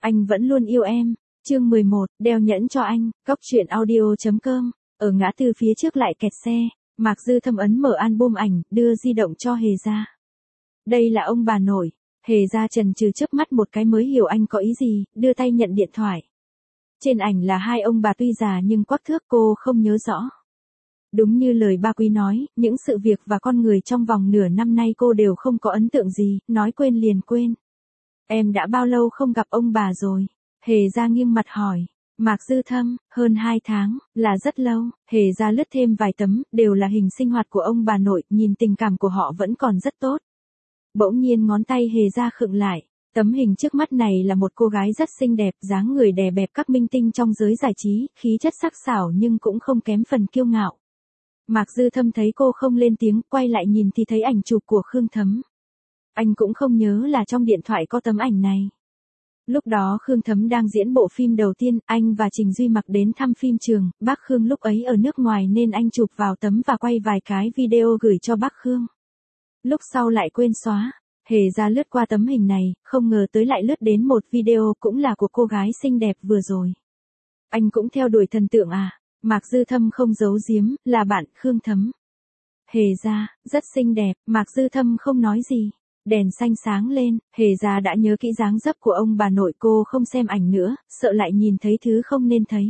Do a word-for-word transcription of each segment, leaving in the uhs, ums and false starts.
Anh vẫn luôn yêu em. Chương mười một, đeo nhẫn cho anh, cóc truyện audio chấm com. Ở ngã tư phía trước lại kẹt xe, Mạc Dư Thâm ấn mở album ảnh, đưa di động cho Hề Gia. Đây là ông bà nội. Hề Gia chần chừ chớp mắt một cái mới hiểu anh có ý gì, đưa tay nhận điện thoại. Trên ảnh là hai ông bà tuy già nhưng quắc thước, cô không nhớ rõ. Đúng như lời ba Quý nói, những sự việc và con người trong vòng nửa năm nay cô đều không có ấn tượng gì, nói quên liền quên. Em đã bao lâu không gặp ông bà rồi? Hề Gia nghiêng mặt hỏi. Mạc Dư Thâm, hơn hai tháng, là rất lâu. Hề Gia lướt thêm vài tấm, đều là hình sinh hoạt của ông bà nội, nhìn tình cảm của họ vẫn còn rất tốt. Bỗng nhiên ngón tay Hề Gia khựng lại. Tấm hình trước mắt này là một cô gái rất xinh đẹp, dáng người đè bẹp các minh tinh trong giới giải trí, khí chất sắc sảo nhưng cũng không kém phần kiêu ngạo. Mạc Dư Thâm thấy cô không lên tiếng, quay lại nhìn thì thấy ảnh chụp của Khương Thấm. Anh cũng không nhớ là trong điện thoại có tấm ảnh này. Lúc đó Khương Thấm đang diễn bộ phim đầu tiên, anh và Trình Duy Mặc đến thăm phim trường, bác Khương lúc ấy ở nước ngoài nên anh chụp vào tấm và quay vài cái video gửi cho bác Khương. Lúc sau lại quên xóa. Hề Gia lướt qua tấm hình này, không ngờ tới lại lướt đến một video cũng là của cô gái xinh đẹp vừa rồi. Anh cũng theo đuổi thần tượng à? Mạc Dư Thâm không giấu giếm, là bạn Khương Thấm. Hề Gia, rất xinh đẹp, Mạc Dư Thâm không nói gì. Đèn xanh sáng lên, Hề Gia đã nhớ kỹ dáng dấp của ông bà nội, cô không xem ảnh nữa, sợ lại nhìn thấy thứ không nên thấy.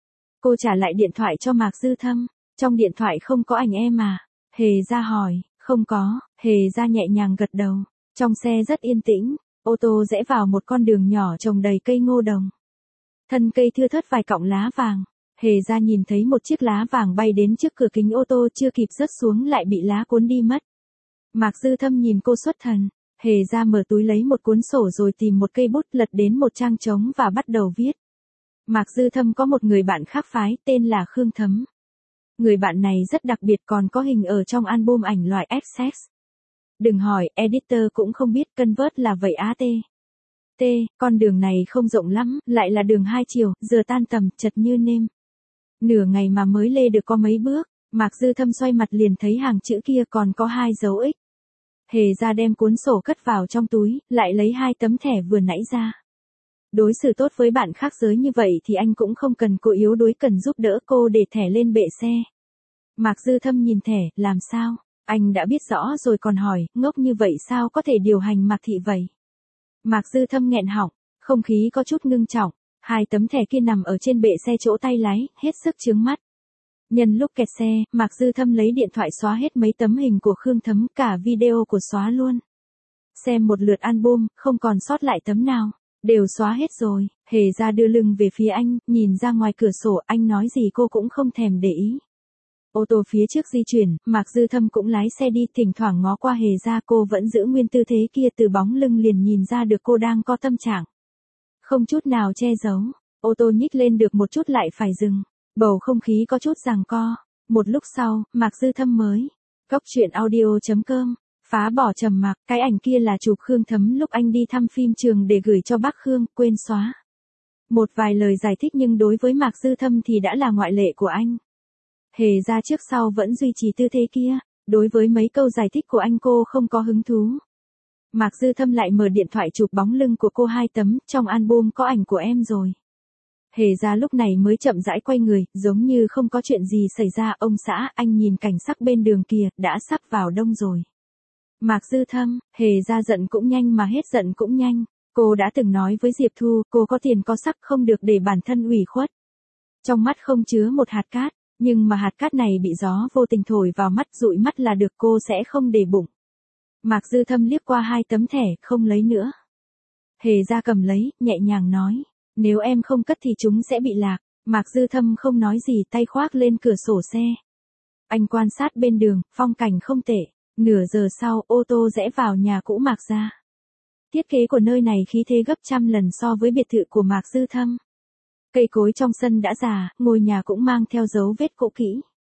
Cô trả lại điện thoại cho Mạc Dư Thâm, trong điện thoại không có ảnh em à? Hề Gia hỏi, không có. Hề Gia nhẹ nhàng gật đầu. Trong xe rất yên tĩnh, ô tô rẽ vào một con đường nhỏ trồng đầy cây ngô đồng. Thân cây thưa thớt vài cọng lá vàng. Hề Gia nhìn thấy một chiếc lá vàng bay đến trước cửa kính ô tô, chưa kịp rớt xuống lại bị lá cuốn đi mất. Mạc Dư Thâm nhìn cô xuất thần. Hề Gia mở túi lấy một cuốn sổ rồi tìm một cây bút, lật đến một trang trống và bắt đầu viết. Mạc Dư Thâm có một người bạn khác phái, tên là Khương Thấm. Người bạn này rất đặc biệt, còn có hình ở trong album ảnh loại ích ét. Đừng hỏi, editor cũng không biết, convert là vậy á tê. T, con đường này không rộng lắm, lại là đường hai chiều, giờ tan tầm, chật như nêm. Nửa ngày mà mới lê được có mấy bước, Mạc Dư Thâm xoay mặt liền thấy hàng chữ kia còn có hai dấu X. Hề Gia đem cuốn sổ cất vào trong túi, lại lấy hai tấm thẻ vừa nãy ra. Đối xử tốt với bạn khác giới như vậy thì anh cũng không cần cô yếu đuối cần giúp đỡ cô để thẻ lên bệ xe. Mạc Dư Thâm nhìn thẻ, làm sao? Anh đã biết rõ rồi còn hỏi, ngốc như vậy sao có thể điều hành Mạc Thị vậy? Mạc Dư Thâm nghẹn họng, không khí có chút ngưng trọng, hai tấm thẻ kia nằm ở trên bệ xe chỗ tay lái, hết sức chướng mắt. Nhân lúc kẹt xe, Mạc Dư Thâm lấy điện thoại xóa hết mấy tấm hình của Khương Thấm, cả video của xóa luôn. Xem một lượt album, không còn sót lại tấm nào, đều xóa hết rồi. Hề Gia đưa lưng về phía anh, nhìn ra ngoài cửa sổ, anh nói gì cô cũng không thèm để ý. Ô tô phía trước di chuyển, Mạc Dư Thâm cũng lái xe đi, thỉnh thoảng ngó qua Hề Gia, cô vẫn giữ nguyên tư thế kia, từ bóng lưng liền nhìn ra được cô đang có tâm trạng. Không chút nào che giấu, ô tô nhích lên được một chút lại phải dừng, bầu không khí có chút giằng co. Một lúc sau, Mạc Dư Thâm mới, cóc truyện audio chấm com, phá bỏ trầm mặc, cái ảnh kia là chụp Khương Thấm lúc anh đi thăm phim trường để gửi cho bác Khương, quên xóa. Một vài lời giải thích nhưng đối với Mạc Dư Thâm thì đã là ngoại lệ của anh. Hề Gia trước sau vẫn duy trì tư thế kia, đối với mấy câu giải thích của anh cô không có hứng thú. Mạc Dư Thâm lại mở điện thoại chụp bóng lưng của cô hai tấm, trong album có ảnh của em rồi. Hề Gia lúc này mới chậm rãi quay người, giống như không có chuyện gì xảy ra. Ông xã, anh nhìn cảnh sắc bên đường kìa, đã sắp vào đông rồi. Mạc Dư Thâm, Hề Gia giận cũng nhanh mà hết giận cũng nhanh. Cô đã từng nói với Diệp Thu, cô có tiền có sắc không được để bản thân ủy khuất. Trong mắt không chứa một hạt cát. Nhưng mà hạt cát này bị gió vô tình thổi vào mắt, dụi mắt là được, cô sẽ không để bụng. Mạc Dư Thâm liếc qua hai tấm thẻ, không lấy nữa. Hề Gia cầm lấy, nhẹ nhàng nói, nếu em không cất thì chúng sẽ bị lạc. Mạc Dư Thâm không nói gì, tay khoác lên cửa sổ xe. Anh quan sát bên đường, phong cảnh không tệ. Nửa giờ sau, ô tô rẽ vào nhà cũ Mạc Gia. Thiết kế của nơi này khí thế gấp trăm lần so với biệt thự của Mạc Dư Thâm. Cây cối trong sân đã già, ngôi nhà cũng mang theo dấu vết cũ kỹ.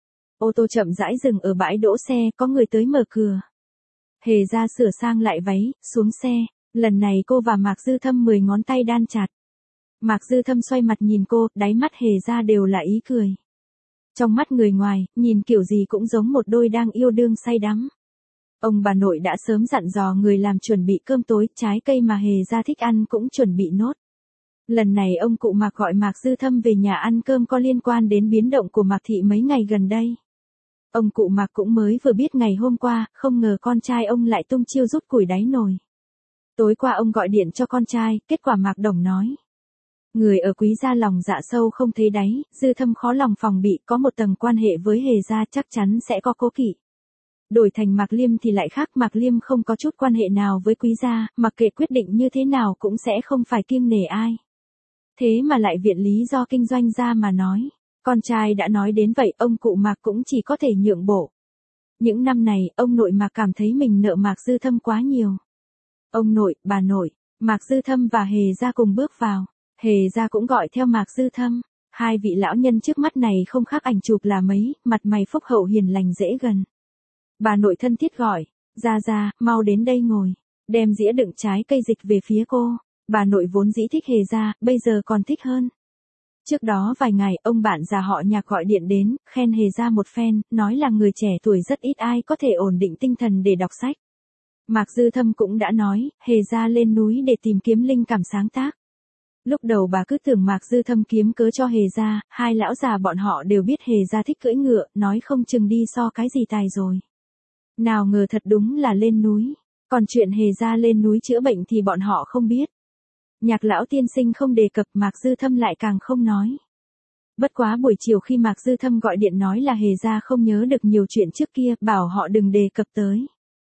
Ô tô chậm rãi dừng ở bãi đỗ xe, có người tới mở cửa. Hề Gia sửa sang lại váy, xuống xe. Lần này cô và Mạc Dư Thâm mười ngón tay đan chặt. Mạc Dư Thâm xoay mặt nhìn cô, đáy mắt Hề Gia đều là ý cười. Trong mắt người ngoài, nhìn kiểu gì cũng giống một đôi đang yêu đương say đắm. Ông bà nội đã sớm dặn dò người làm chuẩn bị cơm tối, trái cây mà Hề Gia thích ăn cũng chuẩn bị nốt. Lần này ông cụ Mạc gọi Mạc Dư Thâm về nhà ăn cơm có liên quan đến biến động của Mạc Thị mấy ngày gần đây. Ông cụ Mạc cũng mới vừa biết ngày hôm qua, không ngờ con trai ông lại tung chiêu rút củi đáy nồi. Tối qua ông gọi điện cho con trai, kết quả Mạc Đồng nói. Người ở Quý gia lòng dạ sâu không thấy đáy, Dư Thâm khó lòng phòng bị, có một tầng quan hệ với Hề gia chắc chắn sẽ có cố kỵ. Đổi thành Mạc Liêm thì lại khác, Mạc Liêm không có chút quan hệ nào với Quý gia, mặc kệ quyết định như thế nào cũng sẽ không phải kiêng nể ai. Thế mà lại viện lý do kinh doanh ra mà nói. Con trai đã nói đến vậy, ông cụ Mạc cũng chỉ có thể nhượng bộ. Những năm này, ông nội Mạc cảm thấy mình nợ Mạc Dư Thâm quá nhiều. Ông nội, bà nội, Mạc Dư Thâm và Hề gia cùng bước vào. Hề gia cũng gọi theo Mạc Dư Thâm. Hai vị lão nhân trước mắt này không khác ảnh chụp là mấy, mặt mày phúc hậu hiền lành dễ gần. Bà nội thân thiết gọi, Gia Gia, mau đến đây ngồi. Đem dĩa đựng trái cây dịch về phía cô. Bà nội vốn dĩ thích Hề gia, bây giờ còn thích hơn. Trước đó vài ngày, ông bạn già họ Nhạc gọi điện đến, khen Hề gia một phen, nói là người trẻ tuổi rất ít ai có thể ổn định tinh thần để đọc sách. Mạc Dư Thâm cũng đã nói, Hề gia lên núi để tìm kiếm linh cảm sáng tác. Lúc đầu bà cứ tưởng Mạc Dư Thâm kiếm cớ cho Hề gia, hai lão già bọn họ đều biết Hề gia thích cưỡi ngựa, nói không chừng đi so cái gì tài rồi. Nào ngờ thật đúng là lên núi, còn chuyện Hề gia lên núi chữa bệnh thì bọn họ không biết. Nhạc lão tiên sinh không đề cập, Mạc Dư Thâm lại càng không nói. Bất quá buổi chiều khi Mạc Dư Thâm gọi điện nói là Hề gia không nhớ được nhiều chuyện trước kia, bảo họ đừng đề cập tới.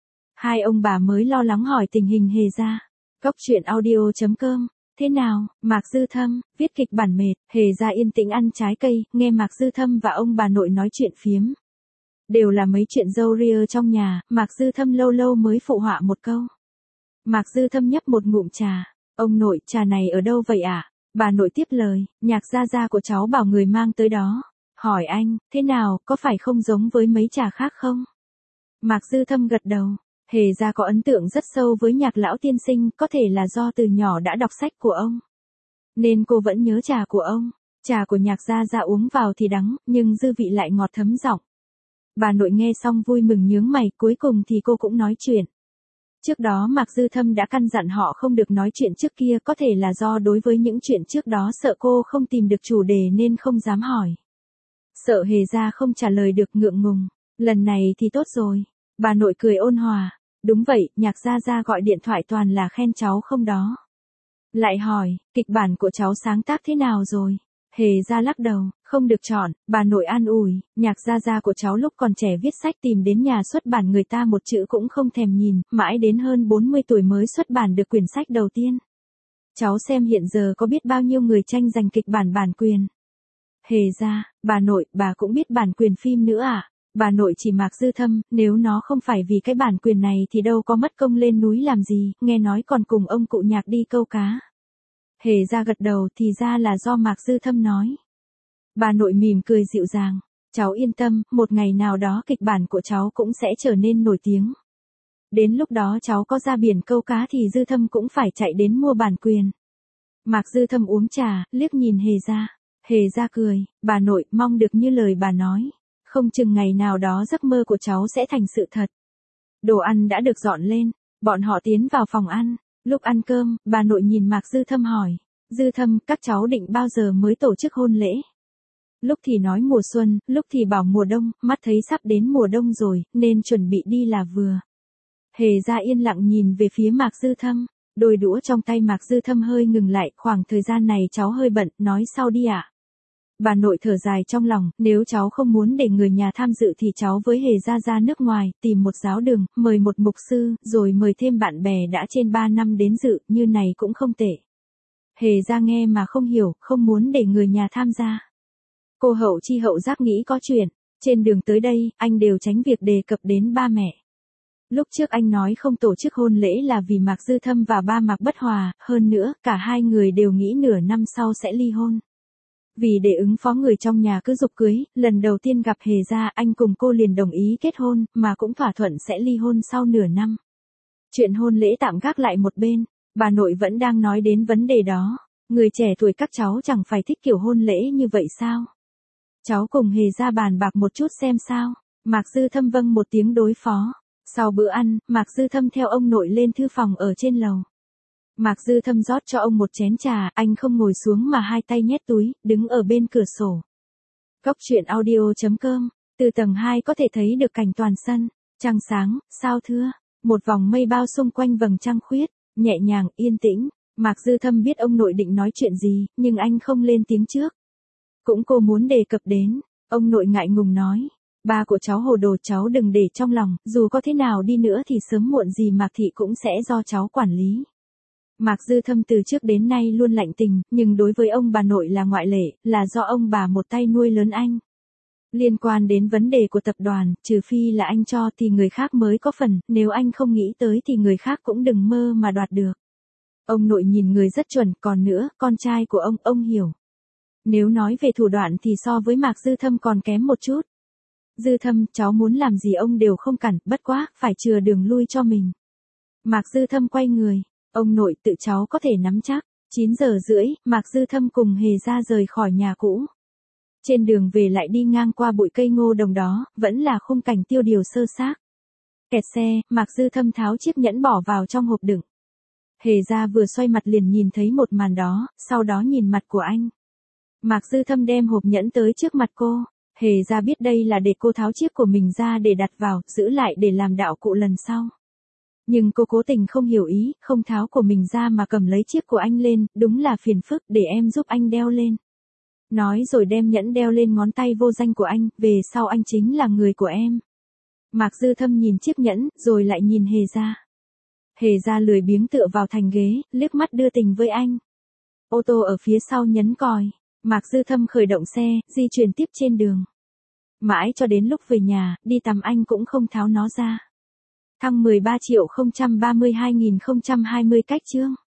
Hai ông bà mới lo lắng hỏi tình hình Hề gia. Góc truyện audio chấm com. Thế nào, Mạc Dư Thâm, viết kịch bản mệt, Hề gia yên tĩnh ăn trái cây, nghe Mạc Dư Thâm và ông bà nội nói chuyện phiếm. Đều là mấy chuyện râu ria trong nhà, Mạc Dư Thâm lâu lâu mới phụ họa một câu. Mạc Dư Thâm nhấp một ngụm trà. Ông nội, trà này ở đâu vậy ạ? À? Bà nội tiếp lời, Nhạc gia gia của cháu bảo người mang tới đó. Hỏi anh, thế nào, có phải không giống với mấy trà khác không? Mạc Dư Thâm gật đầu. Hề gia có ấn tượng rất sâu với Nhạc lão tiên sinh, có thể là do từ nhỏ đã đọc sách của ông. Nên cô vẫn nhớ trà của ông. Trà của Nhạc gia gia uống vào thì đắng, nhưng dư vị lại ngọt thấm giọng. Bà nội nghe xong vui mừng nhướng mày, cuối cùng thì cô cũng nói chuyện. Trước đó Mạc Dư Thâm đã căn dặn họ không được nói chuyện trước kia, có thể là do đối với những chuyện trước đó sợ cô không tìm được chủ đề nên không dám hỏi. Sợ Hề gia không trả lời được, ngượng ngùng. Lần này thì tốt rồi. Bà nội cười ôn hòa. Đúng vậy, Nhạc gia gia gọi điện thoại toàn là khen cháu không đó. Lại hỏi, kịch bản của cháu sáng tác thế nào rồi? Hề gia lắc đầu, không được chọn. Bà nội an ủi, Nhạc gia gia của cháu lúc còn trẻ viết sách tìm đến nhà xuất bản người ta một chữ cũng không thèm nhìn, mãi đến hơn bốn mươi tuổi mới xuất bản được quyển sách đầu tiên. Cháu xem hiện giờ có biết bao nhiêu người tranh giành kịch bản bản quyền. Hề gia, bà nội, bà cũng biết bản quyền phim nữa à? Bà nội chỉ Mạc Dư Thâm, nếu nó không phải vì cái bản quyền này thì đâu có mất công lên núi làm gì, nghe nói còn cùng ông cụ Nhạc đi câu cá. Hề gia gật đầu, thì ra là do Mạc Dư Thâm nói. Bà nội mỉm cười dịu dàng, cháu yên tâm, một ngày nào đó kịch bản của cháu cũng sẽ trở nên nổi tiếng. Đến lúc đó cháu có ra biển câu cá thì Dư Thâm cũng phải chạy đến mua bản quyền. Mạc Dư Thâm uống trà, liếc nhìn Hề gia. Hề gia cười, bà nội, mong được như lời bà nói. Không chừng ngày nào đó giấc mơ của cháu sẽ thành sự thật. Đồ ăn đã được dọn lên, bọn họ tiến vào phòng ăn. Lúc ăn cơm, bà nội nhìn Mạc Dư Thâm hỏi. Dư Thâm, các cháu định bao giờ mới tổ chức hôn lễ? Lúc thì nói mùa xuân, lúc thì bảo mùa đông, mắt thấy sắp đến mùa đông rồi, nên chuẩn bị đi là vừa. Hề gia yên lặng nhìn về phía Mạc Dư Thâm. Đôi đũa trong tay Mạc Dư Thâm hơi ngừng lại, khoảng thời gian này cháu hơi bận, nói sau đi ạ. À? Bà nội thở dài trong lòng, nếu cháu không muốn để người nhà tham dự thì cháu với Hề gia ra nước ngoài, tìm một giáo đường, mời một mục sư, rồi mời thêm bạn bè đã trên ba năm đến dự, như này cũng không tệ. Hề gia nghe mà không hiểu, không muốn để người nhà tham gia. Cô hậu chi hậu giác nghĩ có chuyện, trên đường tới đây, anh đều tránh việc đề cập đến ba mẹ. Lúc trước anh nói không tổ chức hôn lễ là vì Mạc Dư Thâm và ba Mạc bất hòa, hơn nữa, cả hai người đều nghĩ nửa năm sau sẽ ly hôn. Vì để ứng phó người trong nhà cứ giục cưới, lần đầu tiên gặp Hề gia anh cùng cô liền đồng ý kết hôn, mà cũng thỏa thuận sẽ ly hôn sau nửa năm. Chuyện hôn lễ tạm gác lại một bên, bà nội vẫn đang nói đến vấn đề đó. Người trẻ tuổi các cháu chẳng phải thích kiểu hôn lễ như vậy sao? Cháu cùng Hề gia bàn bạc một chút xem sao. Mạc Dư Thâm vâng một tiếng đối phó. Sau bữa ăn, Mạc Dư Thâm theo ông nội lên thư phòng ở trên lầu. Mạc Dư Thâm rót cho ông một chén trà, anh không ngồi xuống mà hai tay nhét túi, đứng ở bên cửa sổ. Cốc truyện audio chấm com, từ tầng hai có thể thấy được cảnh toàn sân, trăng sáng, sao thưa, một vòng mây bao xung quanh vầng trăng khuyết, nhẹ nhàng, yên tĩnh. Mạc Dư Thâm biết ông nội định nói chuyện gì, nhưng anh không lên tiếng trước. Cũng cô muốn đề cập đến, ông nội ngại ngùng nói. Ba của cháu hồ đồ, cháu đừng để trong lòng, dù có thế nào đi nữa thì sớm muộn gì Mạc Thị cũng sẽ do cháu quản lý. Mạc Dư Thâm từ trước đến nay luôn lạnh tình, nhưng đối với ông bà nội là ngoại lệ, là do ông bà một tay nuôi lớn anh. Liên quan đến vấn đề của tập đoàn, trừ phi là anh cho thì người khác mới có phần, nếu anh không nghĩ tới thì người khác cũng đừng mơ mà đoạt được. Ông nội nhìn người rất chuẩn, còn nữa, con trai của ông, ông hiểu. Nếu nói về thủ đoạn thì so với Mạc Dư Thâm còn kém một chút. Dư Thâm, cháu muốn làm gì ông đều không cản, bất quá, phải chừa đường lui cho mình. Mạc Dư Thâm quay người, ông nội tự cháu có thể nắm chắc. chín giờ rưỡi, Mạc Dư Thâm cùng Hề Gia rời khỏi nhà cũ. Trên đường về lại đi ngang qua bụi cây ngô đồng đó, vẫn là khung cảnh tiêu điều sơ xác. Kẹt xe, Mạc Dư Thâm tháo chiếc nhẫn bỏ vào trong hộp đựng. Hề Gia vừa xoay mặt liền nhìn thấy một màn đó, sau đó nhìn mặt của anh. Mạc Dư Thâm đem hộp nhẫn tới trước mặt cô. Hề Gia biết đây là để cô tháo chiếc của mình ra để đặt vào, giữ lại để làm đạo cụ lần sau. Nhưng cô cố tình không hiểu ý, không tháo của mình ra mà cầm lấy chiếc của anh lên, đúng là phiền phức, để em giúp anh đeo lên. Nói rồi đem nhẫn đeo lên ngón tay vô danh của anh, về sau anh chính là người của em. Mạc Dư Thâm nhìn chiếc nhẫn, rồi lại nhìn Hề Gia. Hề Gia lười biếng tựa vào thành ghế, liếc mắt đưa tình với anh. Ô tô ở phía sau nhấn còi, Mạc Dư Thâm khởi động xe, di chuyển tiếp trên đường. Mãi cho đến lúc về nhà, đi tắm anh cũng không tháo nó ra. Thăng mười ba triệu không trăm ba mươi hai nghìn không trăm hai mươi cách chương.